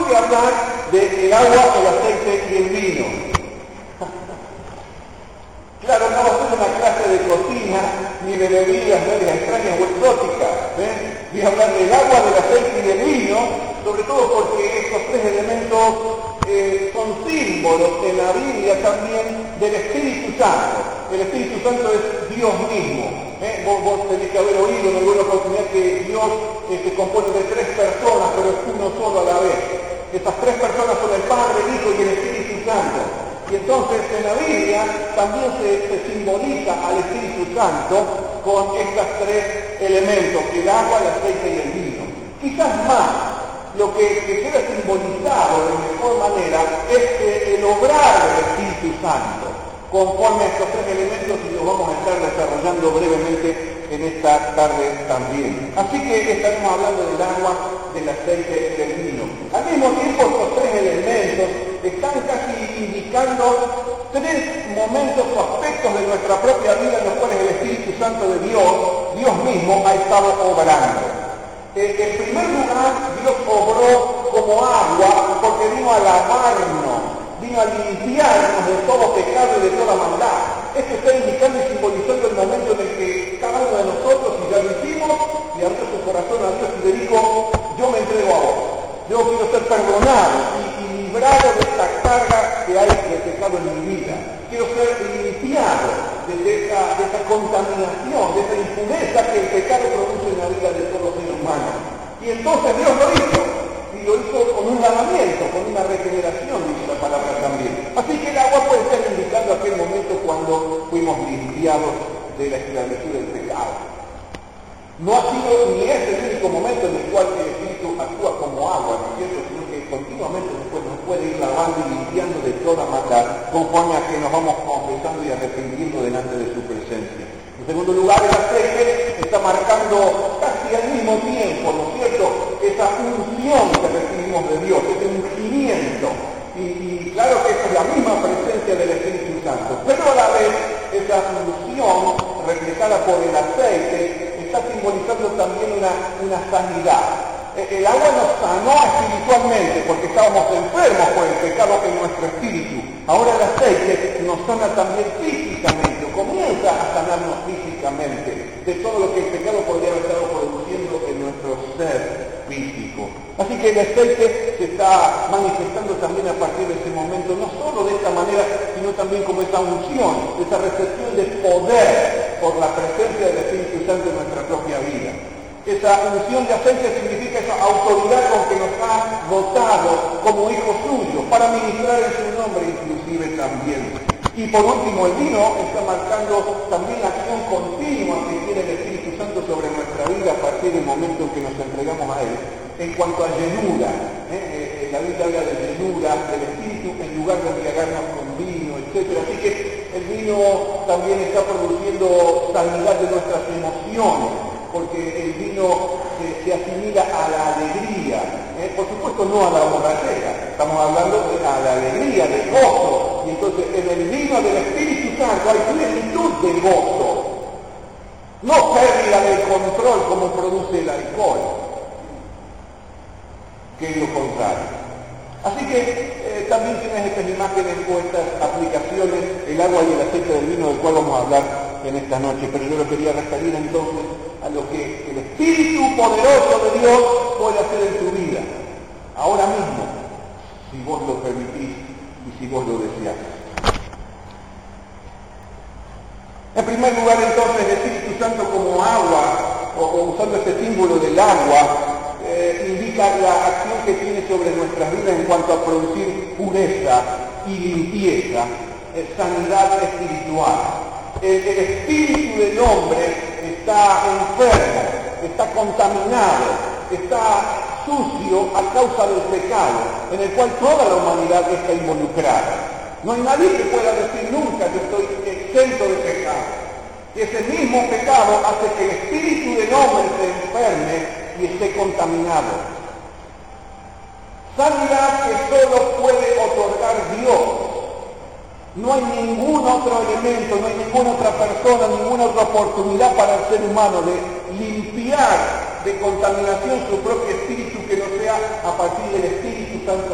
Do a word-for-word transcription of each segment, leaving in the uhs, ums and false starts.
que hablar del agua, el aceite y el vino. Claro, no va a ser una clase de cocina, ni de bebidas medias extrañas o exóticas. ¿eh? Voy a hablar del agua, del aceite y del vino, sobre todo porque estos tres elementos eh, son símbolos en la Biblia también del Espíritu Santo. El Espíritu Santo es Dios mismo. ¿eh? Vos, vos tenés que haber oído en alguna oportunidad que Dios eh, se compone de tres personas, pero es uno solo a la vez. Esas tres personas son el Padre, el Hijo y el Espíritu Santo. Y entonces en la Biblia también se, se simboliza al Espíritu Santo con estos tres elementos, el agua, el aceite y el vino. Quizás más, lo que, que queda simbolizado de mejor manera es eh, el obrar del Espíritu Santo, conforme a estos tres elementos, y los vamos a estar desarrollando brevemente en esta tarde también. Así que estaremos hablando del agua, del aceite y del vino. Al mismo tiempo, estos tres elementos están casi indicando tres momentos o aspectos de nuestra propia vida en los cuales el Espíritu Santo de Dios, Dios mismo, ha estado obrando. Eh, en primer lugar, Dios obró como agua porque vino a lavarnos, vino a limpiarnos de todo pecado y de toda maldad. Esto está indicando y simbolizando el momento en el que cada uno de nosotros, si ya lo hicimos, le abrió su corazón a Dios y le dijo: yo me entrego a vos, yo quiero ser perdonado y, y librado de esta carga que hay de pecado en mi vida. Quiero ser limpiado de, de, esa, de esa contaminación, de esa impureza que el pecado produce en la vida de todos los seres humanos. Y entonces Dios lo hizo. Y lo hizo con un lavamiento, con una regeneración, dice la palabra también. Así que el agua puede estar indicando aquel momento cuando fuimos limpiados de la esclavitud del pecado. No ha sido ni es el único momento en el cual el Espíritu actúa como agua, ¿no es cierto?, sino que continuamente después nos puede ir lavando y limpiando de toda maldad, conforme a que nos vamos confesando y arrepintiendo delante de su presencia. En segundo lugar, el aceite está marcando casi al mismo tiempo, ¿no es cierto?, esa unción que recibimos de Dios, ese ungimiento. Y, y claro que es la misma presencia del Espíritu Santo, pero a la vez esa unción reflejada por el aceite está simbolizando también una, una sanidad. El agua nos sanó espiritualmente porque estábamos enfermos por el pecado en nuestro espíritu. Ahora el aceite nos sana también físicamente, o comienza a sanarnos físicamente de todo lo que el pecado podría haber estado produciendo en nuestro ser físico. Así que el aceite se está manifestando también a partir de ese momento, no solo de esta manera, sino también como esa unción, esa recepción de poder por la presencia del Espíritu Santo en nuestra propia vida. Esa unción de aceite significa esa autoridad con que nos ha dotado como hijos suyos para ministrar en su nombre inclusive también. Y por último, el vino está marcando también la acción continua que tiene el Espíritu Santo sobre nuestra vida a partir del momento en que nos entregamos a Él. En cuanto a llenura, ¿eh? la Biblia habla de llenura del Espíritu en lugar de embriagarnos con vino, etcétera. Así que el vino también está produciendo sanidad de nuestras emociones, porque el vino se, se asimila a la alegría, ¿eh? por supuesto no a la borrachera, estamos hablando de a la alegría, del gozo, y entonces en el vino del Espíritu Santo hay plenitud de gozo, no pérdida del control como produce el alcohol, que es lo contrario. Así que eh, también tienes estas imágenes o estas aplicaciones, el agua y el aceite del vino, del cual vamos a hablar en esta noche, pero yo lo quería referir entonces a lo que el Espíritu poderoso de Dios puede hacer en tu vida, ahora mismo, si vos lo permitís y si vos lo deseás. En primer lugar, entonces, el Espíritu Santo como agua, o, o usando este símbolo del agua, eh, indica la acción que tiene sobre nuestras vidas en cuanto a producir pureza y limpieza, eh, sanidad espiritual. El, el espíritu del hombre está enfermo, está contaminado, está sucio a causa del pecado, en el cual toda la humanidad está involucrada. No hay nadie que pueda decir nunca que estoy exento de pecado. Ese mismo pecado hace que el espíritu del hombre se enferme y esté contaminado. Sanidad que solo puede otorgar Dios. No hay ningún otro elemento, no hay ninguna otra persona, ninguna otra oportunidad para el ser humano de limpiar de contaminación su propio espíritu que no sea a partir del Espíritu Santo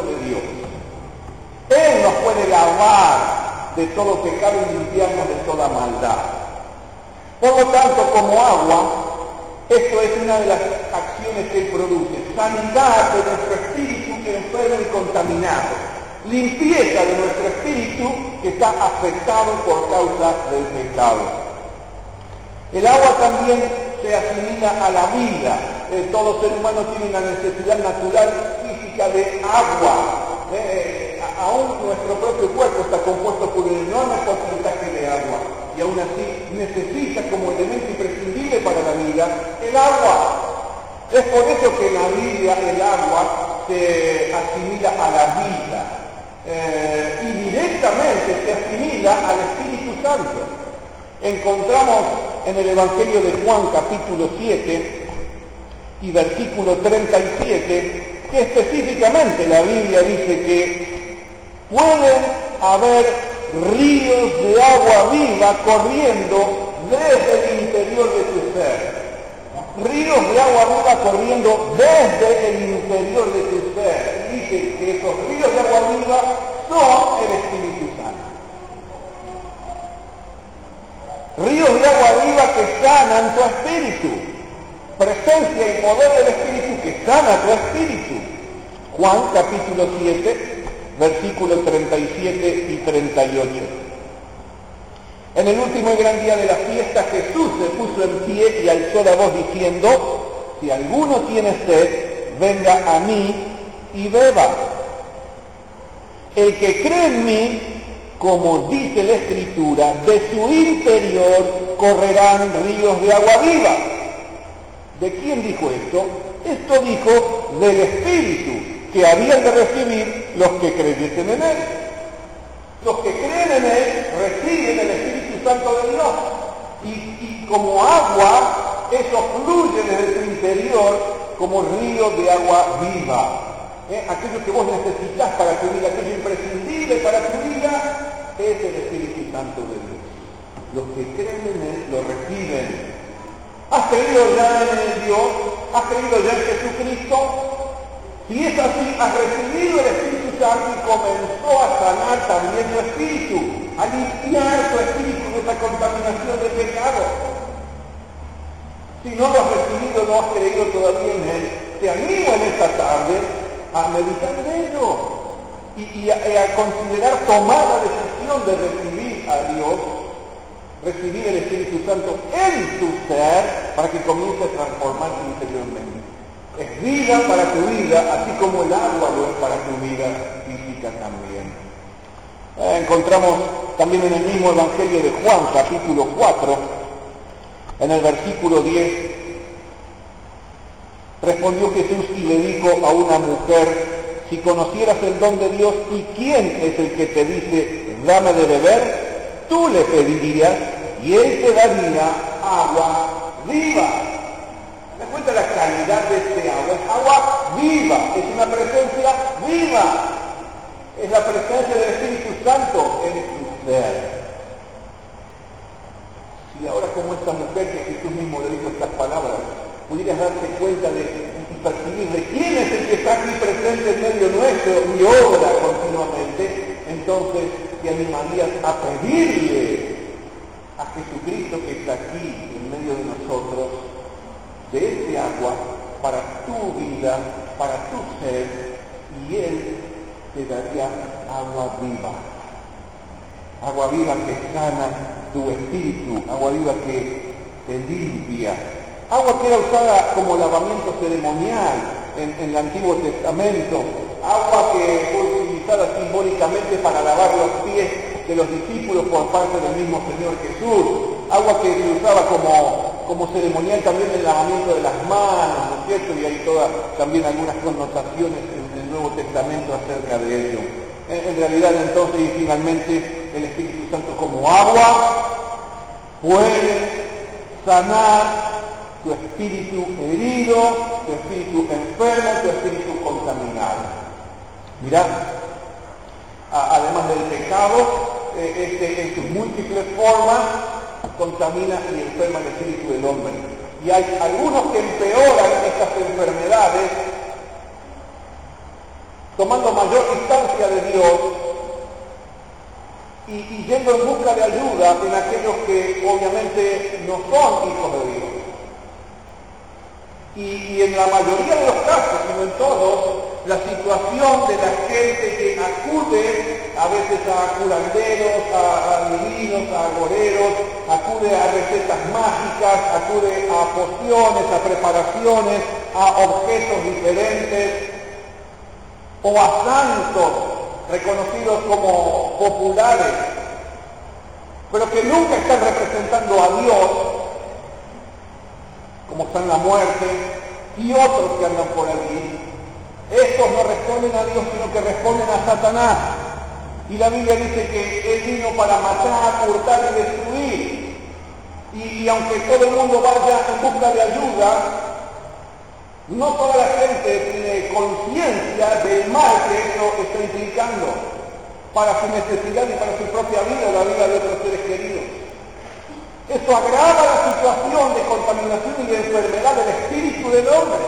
puede lavar de todo pecado y limpiarnos de toda maldad. Por lo tanto, como agua, esto es una de las acciones que Él produce: sanidad de nuestro espíritu enfermo y contaminado, limpieza de nuestro espíritu que está afectado por causa del pecado. El agua también se asimila a la vida. Eh, todo ser humano tiene una necesidad natural física de agua. Eh, aún nuestro propio cuerpo está compuesto por un enorme porcentaje de agua, y aún así necesita como elemento imprescindible para la vida el agua. Es por eso que en la Biblia el agua se asimila a la vida, eh, y directamente se asimila al Espíritu Santo. Encontramos en el Evangelio de Juan capítulo siete y versículo treinta y siete que específicamente la Biblia dice que pueden haber ríos de agua viva corriendo desde el interior de tu ser. Ríos de agua viva corriendo desde el interior de tu ser. Dice que esos ríos de agua viva son el Espíritu Santo. Ríos de agua viva que sanan tu espíritu. Presencia y poder del Espíritu que sana tu espíritu. Juan capítulo siete, versículos treinta y siete y treinta y ocho. En el último y gran día de la fiesta, Jesús se puso en pie y alzó la voz diciendo: si alguno tiene sed, venga a mí y beba. El que cree en mí, como dice la Escritura, de su interior correrán ríos de agua viva. ¿De quién dijo esto? Esto dijo del Espíritu que habían de recibir los que creyesen en Él. Los que creen en Él reciben el Espíritu Santo de Dios. Y, y como agua, eso fluye desde tu interior como río de agua viva. ¿Eh? Aquello que vos necesitas para tu vida, aquello imprescindible para tu vida, es el Espíritu Santo de Dios. Los que creen en Él lo reciben. ¿Has creído ya en el Dios? ¿Has creído ya en Jesucristo? Si es así, has recibido el Espíritu Santo y comenzó a sanar también tu espíritu, a limpiar tu espíritu de esa contaminación de pecado. Si no lo has recibido, no has creído todavía en Él, te animo en esta tarde a meditar en ello y, y a, a considerar tomar la decisión de recibir a Dios, recibir el Espíritu Santo en tu ser para que comience a transformarse interiormente. Es vida para tu vida, así como el agua lo es para tu vida física también. Eh, encontramos también en el mismo Evangelio de Juan, capítulo cuatro, en el versículo diez, respondió Jesús y le dijo a una mujer: si conocieras el don de Dios y quién es el que te dice, dame de beber, tú le pedirías y él te daría agua viva. ¿Te das cuenta la calidad de este agua? Es agua viva, es una presencia viva. Es la presencia del Espíritu Santo en tu ser. Si ahora, como esta mujer que Jesús mismo le dijo estas palabras, pudieras darte cuenta de, y percibir de quién es el que está aquí presente en medio nuestro y obra continuamente, entonces te animarías a pedirle a Jesucristo que está aquí en medio de nosotros, de ese agua para tu vida, para tu ser, y Él te daría agua viva. Agua viva que sana tu espíritu, agua viva que te limpia. Agua que era usada como lavamiento ceremonial en, en el Antiguo Testamento. Agua que fue utilizada simbólicamente para lavar los pies de los discípulos por parte del mismo Señor Jesús. Agua que se usaba como, como ceremonial también en el lavamiento de las manos, ¿no es cierto? Y hay todas también algunas connotaciones en el Nuevo Testamento acerca de ello. En, en realidad entonces y finalmente el Espíritu Santo como agua puede sanar tu espíritu herido, tu espíritu enfermo, tu espíritu contaminado. Mirá, a, además del pecado, eh, este, en sus múltiples formas, contamina y enferma el espíritu del hombre. Y hay algunos que empeoran estas enfermedades tomando mayor distancia de Dios y, y yendo en busca de ayuda en aquellos que obviamente no son hijos de Dios. Y, y en la mayoría de los casos, sino en todos, la situación de la gente que acude a veces a curanderos, a adivinos, a agoreros, acude a recetas mágicas, acude a pociones, a preparaciones, a objetos diferentes, o a santos reconocidos como populares, pero que nunca están representando a Dios, como están la muerte, y otros que andan por allí. Estos no responden a Dios, sino que responden a Satanás. Y la Biblia dice que Él vino para matar, hurtar y destruir. Y, y aunque todo el mundo vaya en busca de ayuda, no toda la gente tiene conciencia del mal que eso está implicando para su necesidad y para su propia vida, la vida de otros seres queridos. Eso agrava la situación de contaminación y de enfermedad del espíritu del hombre.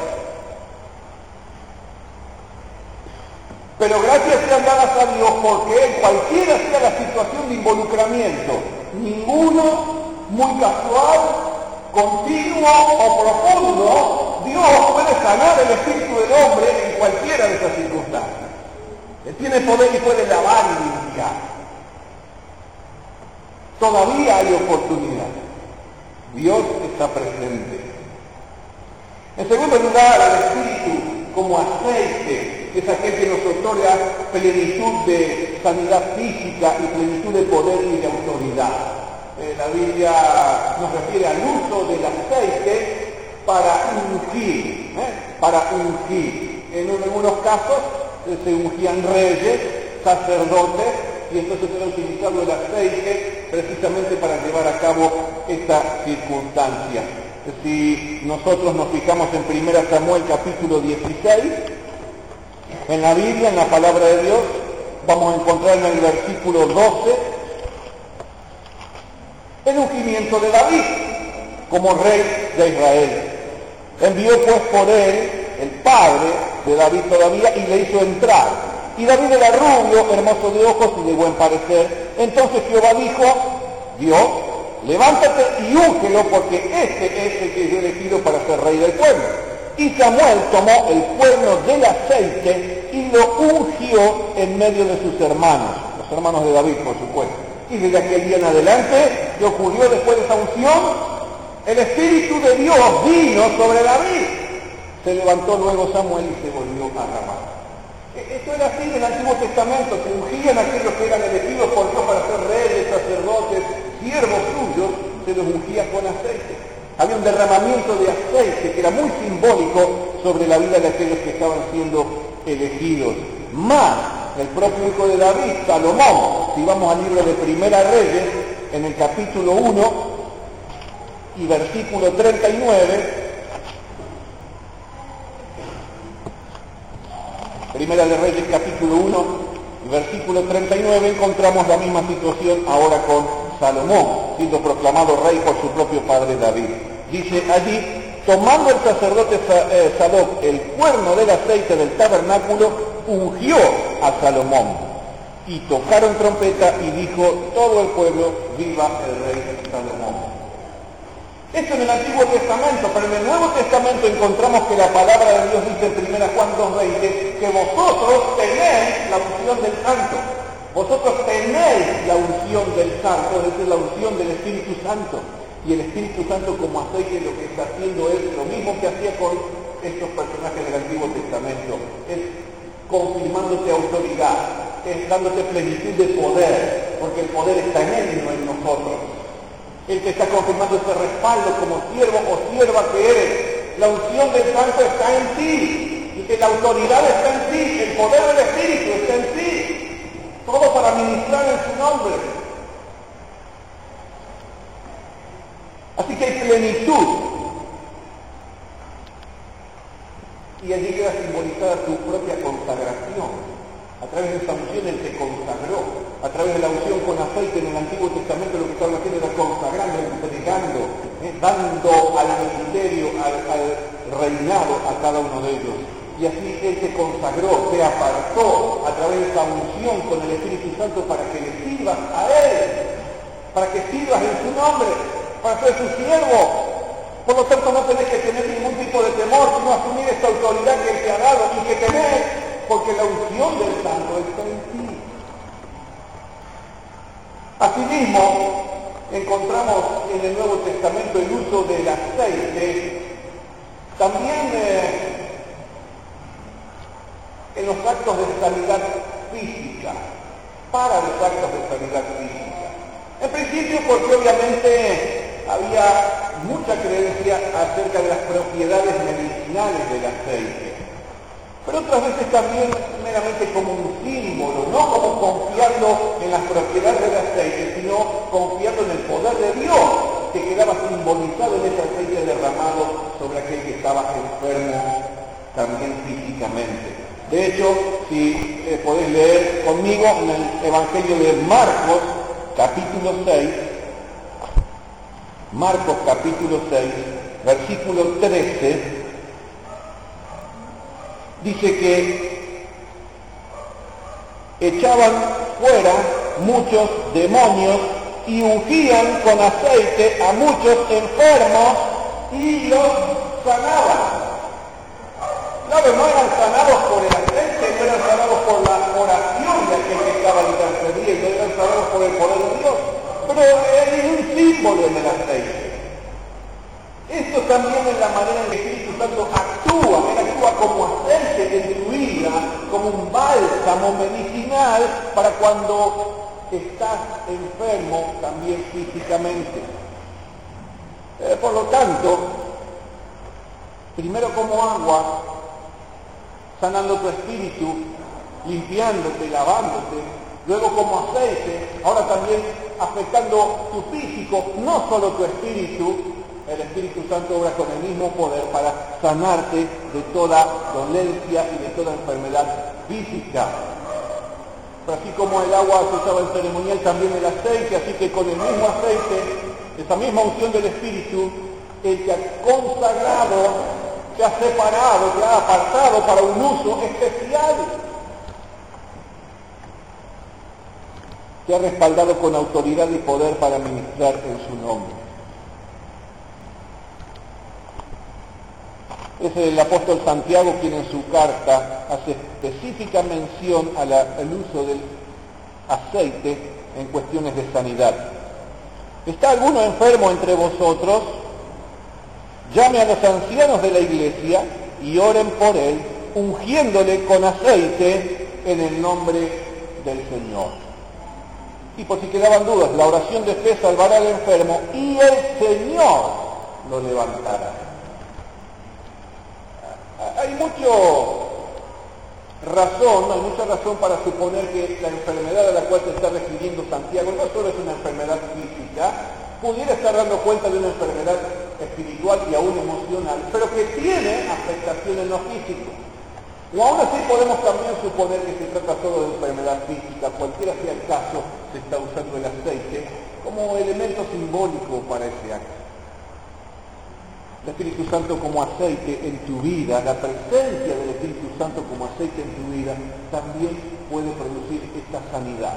Pero gracias sean dadas a Dios, porque Él, cualquiera sea la situación de involucramiento, ninguno muy casual, continuo o profundo, Dios puede sanar el espíritu del hombre en cualquiera de esas circunstancias. Él tiene poder y puede lavar y limpiar. Todavía hay oportunidad. Dios está presente. En segundo lugar, el Espíritu como aceite, que es aquel que nos otorga plenitud de sanidad física y plenitud de poder y de autoridad. Eh, la Biblia nos refiere al uso del aceite para ungir, ¿eh? para ungir. En algunos casos eh, se ungían reyes, sacerdotes, y entonces era utilizado el aceite precisamente para llevar a cabo esta circunstancia. Si nosotros nos fijamos en primera Samuel capítulo dieciséis, en la Biblia, en la palabra de Dios, vamos a encontrar en el versículo doce el ungimiento de David como rey de Israel. Envió pues por él, el padre de David todavía, y le hizo entrar. Y David era rubio, hermoso de ojos y de buen parecer. Entonces Jehová dijo, Dios, levántate y úngelo, porque este es el que yo he elegido para ser rey del pueblo. Y Samuel tomó el cuerno del aceite y lo ungió en medio de sus hermanos, los hermanos de David, por supuesto. Y desde aquel día en adelante, ¿qué ocurrió después de esa unción? El Espíritu de Dios vino sobre David. Se levantó luego Samuel y se volvió a Ramá. Esto era así en el Antiguo Testamento, se ungían aquellos que eran elegidos por Dios para ser reyes, sacerdotes, siervos suyos, se los ungía con aceite. Había un derramamiento de aceite que era muy simbólico sobre la vida de aquellos que estaban siendo elegidos. Más el propio hijo de David, Salomón, si vamos al libro de Primera Reyes, en el capítulo uno y versículo treinta y nueve, Primera de Reyes, capítulo uno, versículo treinta y nueve, encontramos la misma situación ahora con Salomón, siendo proclamado rey por su propio padre David. Dice allí, tomando el sacerdote Sadoc el cuerno del aceite del tabernáculo, ungió a Salomón. Y tocaron trompeta y dijo todo el pueblo, viva el rey Salomón. Esto en el Antiguo Testamento, pero en el Nuevo Testamento encontramos que la palabra de Dios dice en primera Juan dos veinte que vosotros tenéis la unción del Santo. Vosotros tenéis la unción del Santo, es decir, la unción del Espíritu Santo. Y el Espíritu Santo como aceite lo que está haciendo es lo mismo que hacía con estos personajes del Antiguo Testamento. Es confirmándote autoridad, es dándote plenitud de poder, porque el poder está en Él y no en nosotros. El que está confirmando ese respaldo como siervo o sierva que eres. La unción del Santo está en ti, y que la autoridad está en ti, el poder del Espíritu está en ti. Todo para ministrar en su nombre. Así que hay plenitud. Y allí queda simbolizada tu propia consagración. A través de esa unción Él te consagró. A través de la unción con aceite en el Antiguo Testamento lo que estaba haciendo era consagrando, entregando, eh, dando al ministerio, al, al reinado a cada uno de ellos. Y así Él te consagró, te apartó a través de esa unción con el Espíritu Santo para que le sirvas a Él, para que sirvas en su nombre, para ser su siervo. Por lo tanto, no tenés que tener ningún tipo de temor, sino asumir esta autoridad que Él te ha dado y que tenés, porque la unción del Santo está en ti. Asimismo, encontramos en el Nuevo Testamento el uso del aceite, también eh, en los actos de sanidad física, para los actos de sanidad física. En principio, porque obviamente había mucha creencia acerca de las propiedades medicinales del aceite, pero otras veces también meramente como un símbolo, no como confiando en las propiedades del aceite, sino confiando en el poder de Dios, que quedaba simbolizado en ese aceite derramado sobre aquel que estaba enfermo también físicamente. De hecho, si eh, podéis leer conmigo en el Evangelio de Marcos, capítulo seis, Marcos capítulo seis, versículo trece, dice que echaban fuera muchos demonios y ungían con aceite a muchos enfermos y los sanaban. Claro, no eran sanados por el aceite, no eran sanados por la oración de aquel que estaba intercediendo, eran sanados por el poder de Dios. Pero es un símbolo en el aceite. Esto también es la manera en que el Espíritu Santo actúa. Él actúa como aceite en tu vida, como un bálsamo medicinal para cuando estás enfermo también físicamente. Eh, por lo tanto, primero como agua, sanando tu espíritu, limpiándote, lavándote, luego como aceite, ahora también afectando tu físico, no solo tu espíritu. El Espíritu Santo obra con el mismo poder para sanarte de toda dolencia y de toda enfermedad física. Pero así como el agua se usaba en ceremonial, también el aceite, así que con el mismo aceite, esa misma unción del Espíritu, Él te ha consagrado, te ha separado, te ha apartado para un uso especial. Te ha respaldado con autoridad y poder para ministrar en su nombre. Es el apóstol Santiago quien en su carta hace específica mención al uso del aceite en cuestiones de sanidad. ¿Está alguno enfermo entre vosotros? Llame a los ancianos de la iglesia y oren por él, ungiéndole con aceite en el nombre del Señor. Y por si quedaban dudas, la oración de fe salvará al enfermo y el Señor lo levantará. Hay mucho razón, hay mucha razón para suponer que la enfermedad a la cual se está refiriendo Santiago no solo es una enfermedad física, pudiera estar dando cuenta de una enfermedad espiritual y aún emocional, pero que tiene afectación en lo físico. O aún así podemos también suponer que se trata solo de enfermedad física, cualquiera sea el caso, se está usando el aceite como elemento simbólico para ese acto. El Espíritu Santo como aceite en tu vida, la presencia del Espíritu Santo como aceite en tu vida, también puede producir esta sanidad.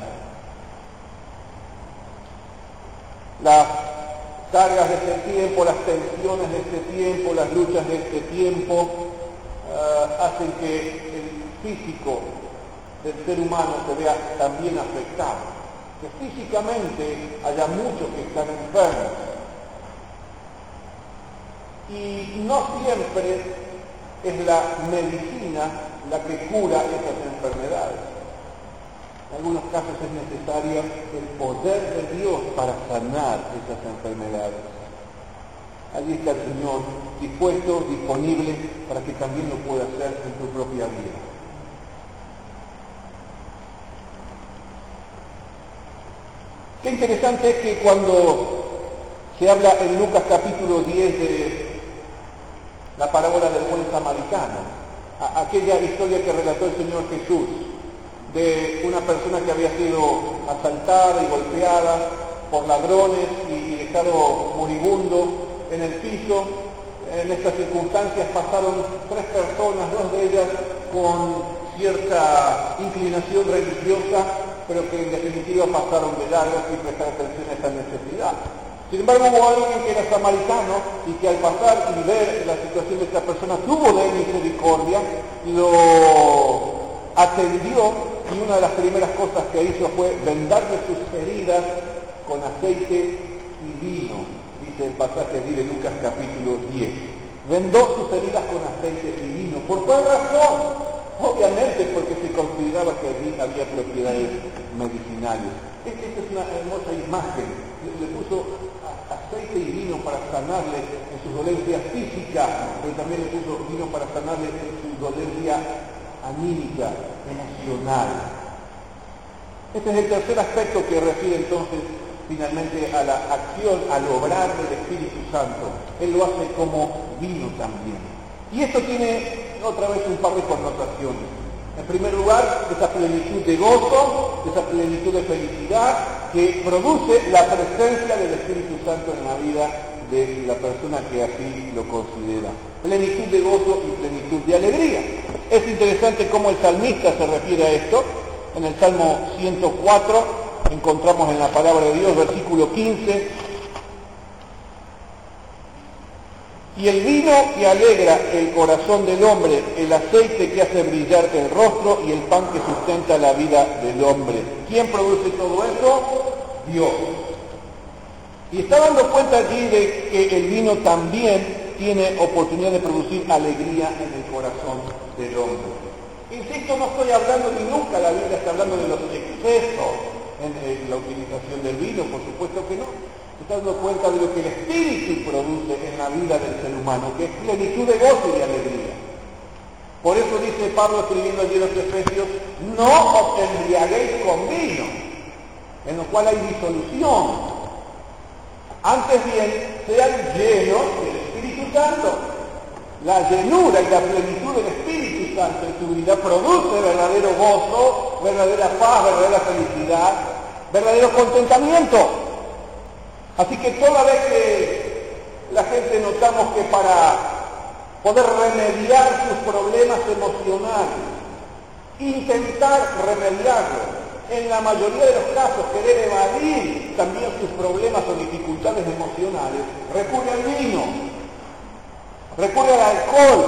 Las cargas de este tiempo, las tensiones de este tiempo, las luchas de este tiempo, uh, hacen que el físico del ser humano se vea también afectado. Que físicamente haya muchos que están enfermos. Y no siempre es la medicina la que cura esas enfermedades. En algunos casos es necesario el poder de Dios para sanar esas enfermedades. Allí está el Señor dispuesto, disponible, para que también lo pueda hacer en tu propia vida. Qué interesante es que cuando se habla en Lucas capítulo diez de la parábola del buen samaritano, a, aquella historia que relató el Señor Jesús, de una persona que había sido asaltada y golpeada por ladrones y dejado moribundo en el piso. En estas circunstancias pasaron tres personas, dos de ellas con cierta inclinación religiosa, pero que en definitiva pasaron de largo sin prestar atención a esta necesidad. Sin embargo, hubo alguien que era samaritano y que al pasar y ver la situación de esta persona tuvo de él misericordia, lo atendió y una de las primeras cosas que hizo fue vendarle sus heridas con aceite y vino, dice el pasaje de Lucas capítulo diez. Vendó sus heridas con aceite y vino. ¿Por cuál razón? Obviamente porque se consideraba que allí había propiedades medicinales. Esta es una hermosa imagen. Le, le puso aceite y vino para sanarle en sus dolencias físicas, pero también le puso vino para sanarle en su dolencia anímica, emocional. Este es el tercer aspecto que refiere entonces finalmente a la acción, al obrar del Espíritu Santo. Él lo hace como vino también. Y esto tiene otra vez un par de connotaciones. En primer lugar, esa plenitud de gozo, esa plenitud de felicidad que produce la presencia del Espíritu Santo en la vida de la persona que así lo considera. Plenitud de gozo y plenitud de alegría. Es interesante cómo el salmista se refiere a esto. En el Salmo ciento cuatro encontramos en la palabra de Dios, versículo quince, y el vino que alegra el corazón del hombre, el aceite que hace brillar el rostro y el pan que sustenta la vida del hombre. ¿Quién produce todo eso? Dios. Y está dando cuenta allí de que el vino también tiene oportunidad de producir alegría en el corazón del hombre. Insisto, no estoy hablando ni nunca, la Biblia está hablando de los excesos en, en la utilización del vino, por supuesto que no. Está dando cuenta de lo que el Espíritu produce en la vida del ser humano, que es plenitud de gozo y de alegría. Por eso dice Pablo escribiendo allí en los Efesios, no os embriaguéis con vino, en lo cual hay disolución. Antes bien, sean llenos del Espíritu Santo. La llenura y la plenitud del Espíritu Santo en tu vida produce verdadero gozo, verdadera paz, verdadera felicidad, verdadero contentamiento. Así que toda vez que la gente notamos que para poder remediar sus problemas emocionales, intentar remediarlos, en la mayoría de los casos querer evadir también sus problemas o dificultades emocionales, recurre al vino, recurre al alcohol,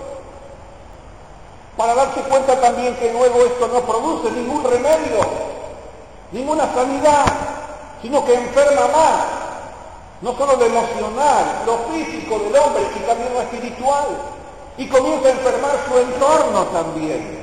para darse cuenta también que luego esto no produce ningún remedio, ninguna sanidad, sino que enferma más, no solo lo emocional, lo físico del hombre, y también lo espiritual, y comienza a enfermar su entorno también.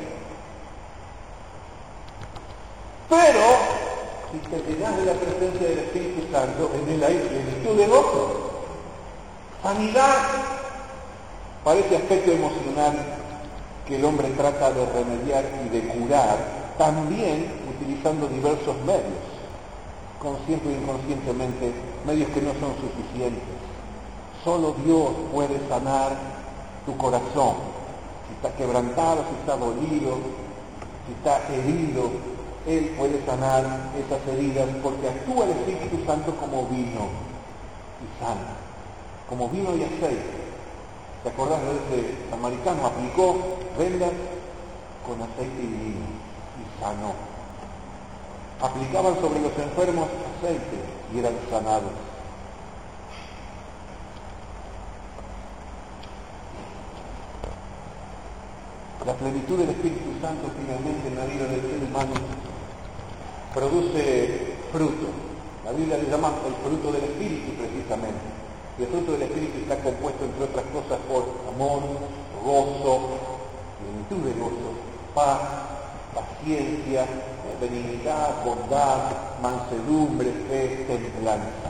Pero, si te llenas de la presencia del Espíritu Santo, en él hay plenitud de gozo, sanidad, para ese aspecto emocional que el hombre trata de remediar y de curar, también utilizando diversos medios, consciente o inconscientemente, medios que no son suficientes. Solo Dios puede sanar tu corazón, si está quebrantado, si está dolido, si está herido, Él puede sanar esas heridas porque actúa el Espíritu Santo como vino y sana, como vino y aceite. ¿Te acordás de ese samaritano? Aplicó vendas con aceite y vino y sanó. Aplicaban sobre los enfermos aceite y eran sanados. La plenitud del Espíritu Santo finalmente en la vida del ser humano produce fruto. La Biblia le llama el fruto del Espíritu precisamente. Y el fruto del Espíritu está compuesto, entre otras cosas, por amor, gozo, plenitud de gozo, paz, paciencia, benignidad, bondad, mansedumbre, fe, templanza.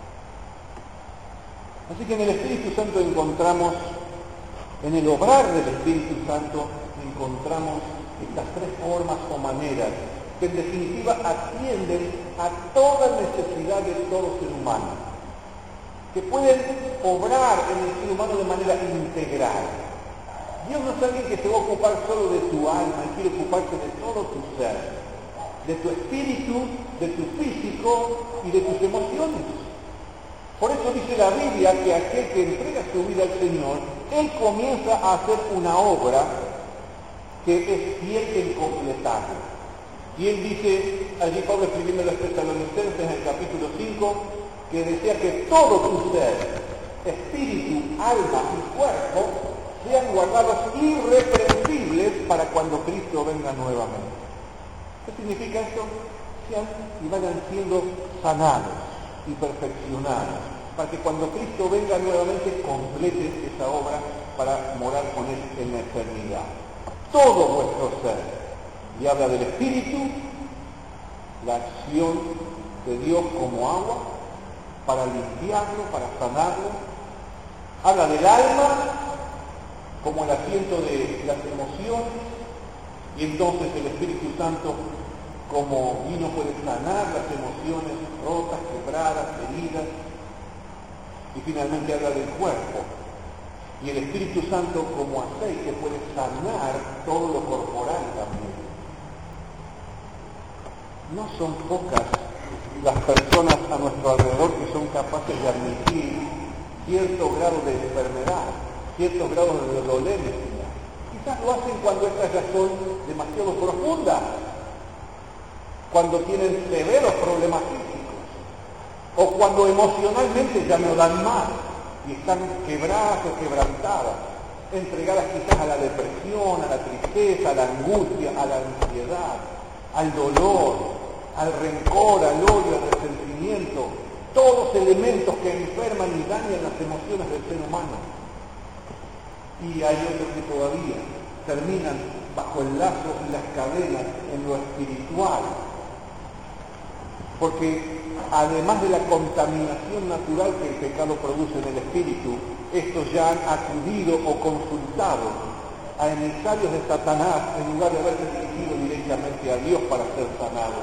Así que en el Espíritu Santo encontramos, en el obrar del Espíritu Santo, encontramos estas tres formas o maneras que en definitiva atienden a toda necesidad de todo ser humano, que pueden obrar en el ser humano de manera integral. Dios no es alguien que se va a ocupar solo de tu alma, Él quiere ocuparse de todo tu ser, de tu espíritu, de tu físico y de tus emociones. Por eso dice la Biblia que aquel que entrega su vida al Señor, Él comienza a hacer una obra que es fiel en completarlo. Y él dice, allí Pablo escribiendo a los Tesalonicenses en el capítulo cinco, que decía que todo tu ser, espíritu, alma y cuerpo, sean guardados irreprensibles para cuando Cristo venga nuevamente. ¿Qué significa esto? Sean y vayan siendo sanados y perfeccionados, para que cuando Cristo venga nuevamente complete esa obra para morar con Él en la eternidad. Todo vuestro ser, y habla del Espíritu, la acción de Dios como agua, para limpiarlo, para sanarlo. Habla del alma, como el asiento de las emociones, y entonces el Espíritu Santo como vino puede sanar las emociones rotas, quebradas, heridas, y finalmente habla del cuerpo, y el Espíritu Santo como aceite puede sanar todo lo corporal también. No son pocas las personas a nuestro alrededor que son capaces de admitir cierto grado de enfermedad, ciertos grados de dolencia. Quizás lo hacen cuando estas ya son demasiado profundas, cuando tienen severos problemas físicos, o cuando emocionalmente ya no dan más y están quebradas o quebrantadas, entregadas quizás a la depresión, a la tristeza, a la angustia, a la ansiedad, al dolor, al rencor, al odio, al resentimiento, todos elementos que enferman y dañan las emociones del ser humano. Y hay otros que todavía terminan bajo el lazo y las cadenas en lo espiritual, porque además de la contaminación natural que el pecado produce en el espíritu, estos ya han acudido o consultado a emisarios de Satanás en lugar de haberse dirigido directamente a Dios para ser sanados.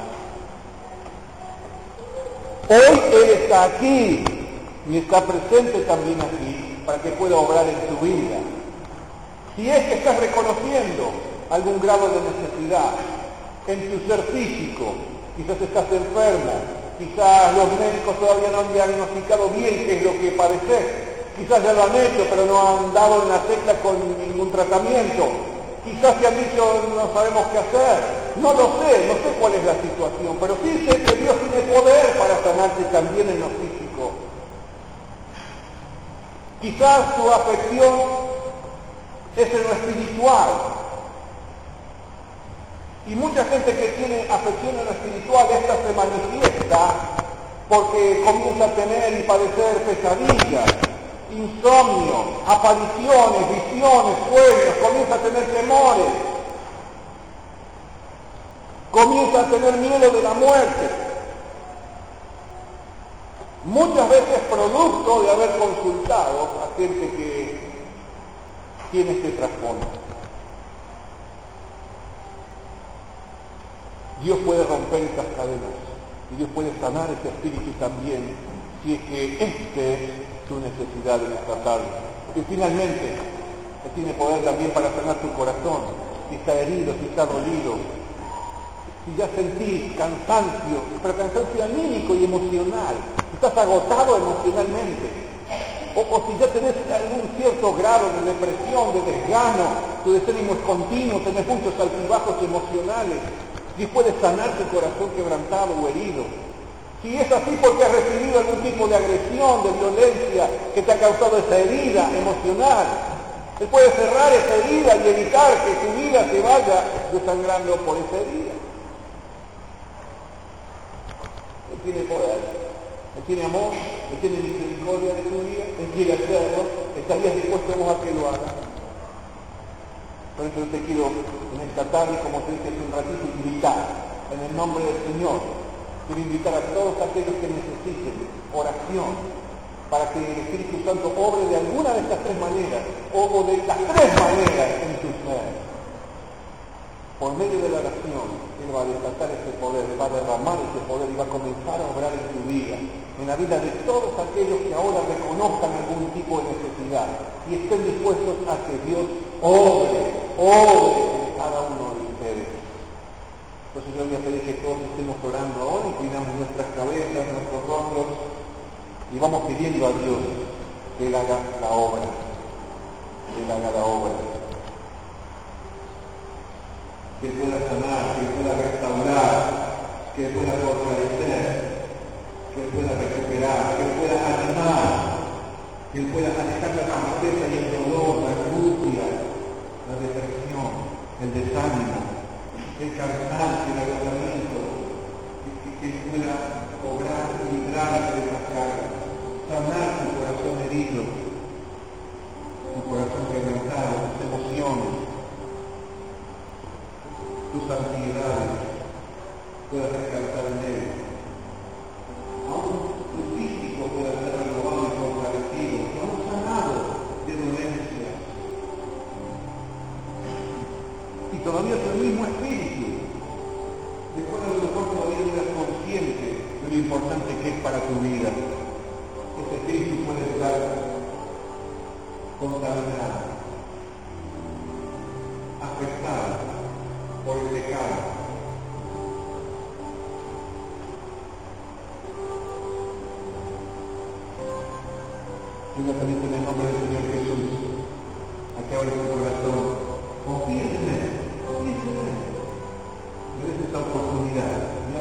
Hoy Él está aquí y está presente también aquí para que pueda obrar en tu vida. Si es que estás reconociendo algún grado de necesidad en tu ser físico, quizás estás enfermo, quizás los médicos todavía no han diagnosticado bien qué es lo que padeces, quizás ya lo han hecho pero no han dado en la tecla con ningún tratamiento, quizás te han dicho no sabemos qué hacer, no lo sé, no sé cuál es la situación, pero sí sé que Dios tiene poder para sanarte también en lo físico. Quizás tu afección es en lo espiritual. Y mucha gente que tiene afección en lo espiritual, esta se manifiesta porque comienza a tener y padecer pesadillas, insomnio, apariciones, visiones, sueños, comienza a tener temores, comienza a tener miedo de la muerte. Muchas veces producto de haber consultado a gente que tiene este trasfondo. Dios puede romper estas cadenas y Dios puede sanar ese espíritu también, si es que esta es tu necesidad en esta tarde. Y finalmente, Él tiene poder también para sanar tu corazón, si está herido, si está dolido, si ya sentís cansancio, pero cansancio anímico y emocional, si estás agotado emocionalmente, o, o si ya tenés algún cierto grado de depresión, de desgano, tu desánimo es continuo, tenés muchos altibajos emocionales. Dios puede sanar tu corazón quebrantado o herido. Si es así porque has recibido algún tipo de agresión, de violencia que te ha causado esa herida emocional, Él puede cerrar esa herida y evitar que tu vida se vaya desangrando por esa herida. Él tiene poder, Él tiene amor, Él tiene misericordia de tu vida, Él quiere hacerlo. ¿Estarías dispuesto a que lo haga? Por eso yo te quiero en esta tarde, como te dije hace un ratito, invitar en el nombre del Señor. Quiero invitar a todos aquellos que necesiten oración para que el Espíritu Santo obre de alguna de estas tres maneras, o, o de las tres maneras en tu ser. Por medio de la oración, Él va a desatar ese poder, va a derramar ese poder y va a comenzar a obrar en tu vida, en la vida de todos aquellos que ahora reconozcan algún tipo de necesidad y estén dispuestos a que Dios obre, obre en cada uno de ustedes. Entonces yo voy a pedir que todos estemos orando ahora, inclinamos nuestras cabezas, nuestros rostros y vamos pidiendo a Dios que Él haga la obra, que Él haga la obra. que pueda sanar, que pueda restaurar, que pueda fortalecer, que pueda recuperar, que pueda animar, que pueda alejar la tristeza y el dolor, la angustia, la depresión, el desánimo, el cansancio, el agotamiento, que, que pueda obrar y librarse de esas cargas, sanar tu corazón herido, tu corazón quebrantado, tus emociones, tus ansiedades, puedas descansar en él. Aún tu físico pueda ser renovado y fortalecido, y aún sanado de dolencias. Y todavía tu mismo espíritu, de cuál a lo mejor todavía no eres consciente de lo importante que es para tu vida. Ese espíritu puede estar contaminado, afectado por el pecado. Yo también en el nombre del Señor Jesús, a que abra tu corazón, confíes en Él, confíes en Él. No es esta oportunidad.